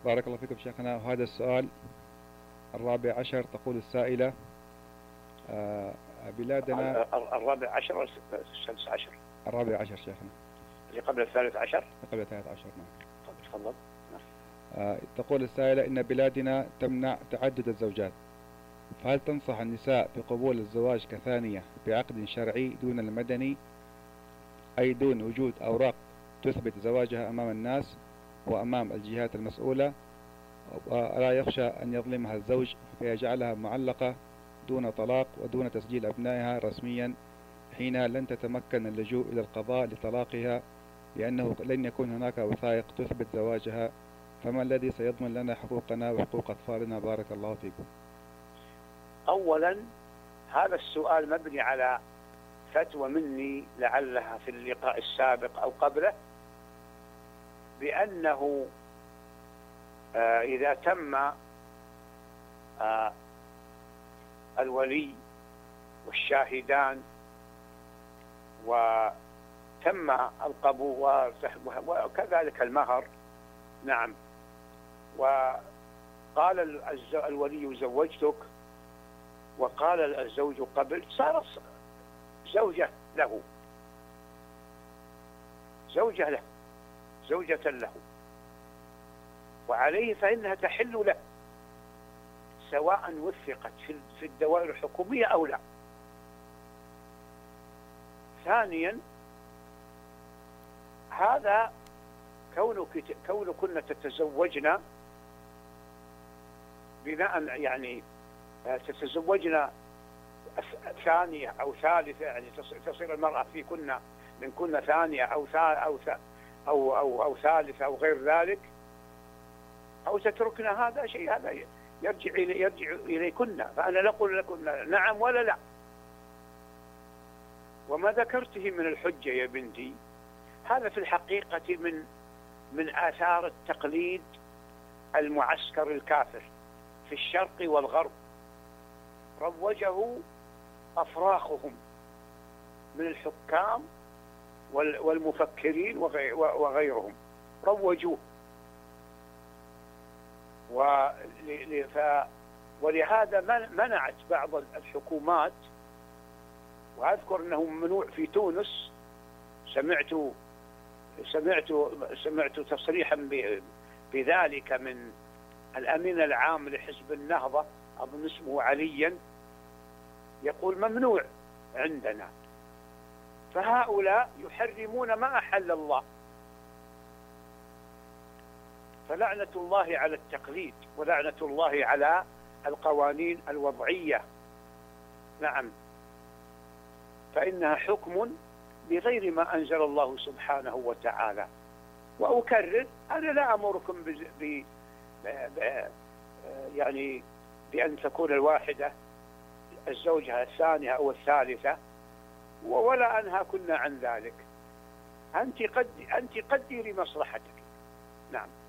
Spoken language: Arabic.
بارك الله فيكم شيخنا. وهذا السؤال الرابع عشر، تقول السائلة: آه، بلادنا. الرابع عشر أو السادس عشر؟ الرابع عشر شيخنا. اللي قبل الثالث عشر؟ قبل الثالث عشر، نعم. طيب تفضل. تقول السائلة: إن بلادنا تمنع تعدد الزوجات، فهل تنصح النساء بقبول الزواج كثانية بعقد شرعي دون المدني، أي دون وجود أوراق تثبت زواجها أمام الناس وأمام الجهات المسؤولة، ولا يخشى أن يظلمها الزوج فيجعلها معلقة دون طلاق ودون تسجيل أبنائها رسميا، حين لن تتمكن اللجوء إلى القضاء لطلاقها لأنه لن يكون هناك وثائق تثبت زواجها؟ فما الذي سيضمن لنا حقوقنا وحقوق أطفالنا؟ بارك الله فيكم. أولا، هذا السؤال مبني على فتوى مني لعلها في اللقاء السابق أو قبله، بأنه إذا تم الولي والشاهدان وتم القبول وكذلك المهر، نعم، وقال الولي زوجتك وقال الزوج قبل، صارت زوجة له، زوجة له، وعليه فإنها تحل له سواء وثقت في الدوائر الحكومية أو لا. ثانيا، هذا كونكن تتزوجن بناء، يعني تتزوجن ثانية أو ثالثة، يعني تصير المرأة من كن ثانية أو ثالثة أو غير ذلك، أو تتركن هذا شيء، هذا يرجع إليكن، فأنا لا أقول لكن نعم ولا لا. وما ذكرته من الحجة يا بنتي هذا في الحقيقة من آثار التقليد المعسكر الكافر في الشرق والغرب، روجه أفراخهم من الحكام والمفكرين وغيرهم، روجوه. ولهذا منعت بعض الحكومات، وأذكر أنه ممنوع في تونس، سمعت تصريحا بذلك من الأمين العام لحزب النهضة، أظن اسمه عليا، يقول ممنوع عندنا. فهؤلاء يحرمون ما أحل الله، فلعنة الله على التقليد ولعنة الله على القوانين الوضعية، نعم، فإنها حكم بغير ما أنزل الله سبحانه وتعالى. وأكرر، أنا لا أمركم يعني بأن تكون الواحدة الزوجة الثانية أو الثالثة، ولا أنهاكن عن ذلك. أنت قدري مصلحتك، نعم.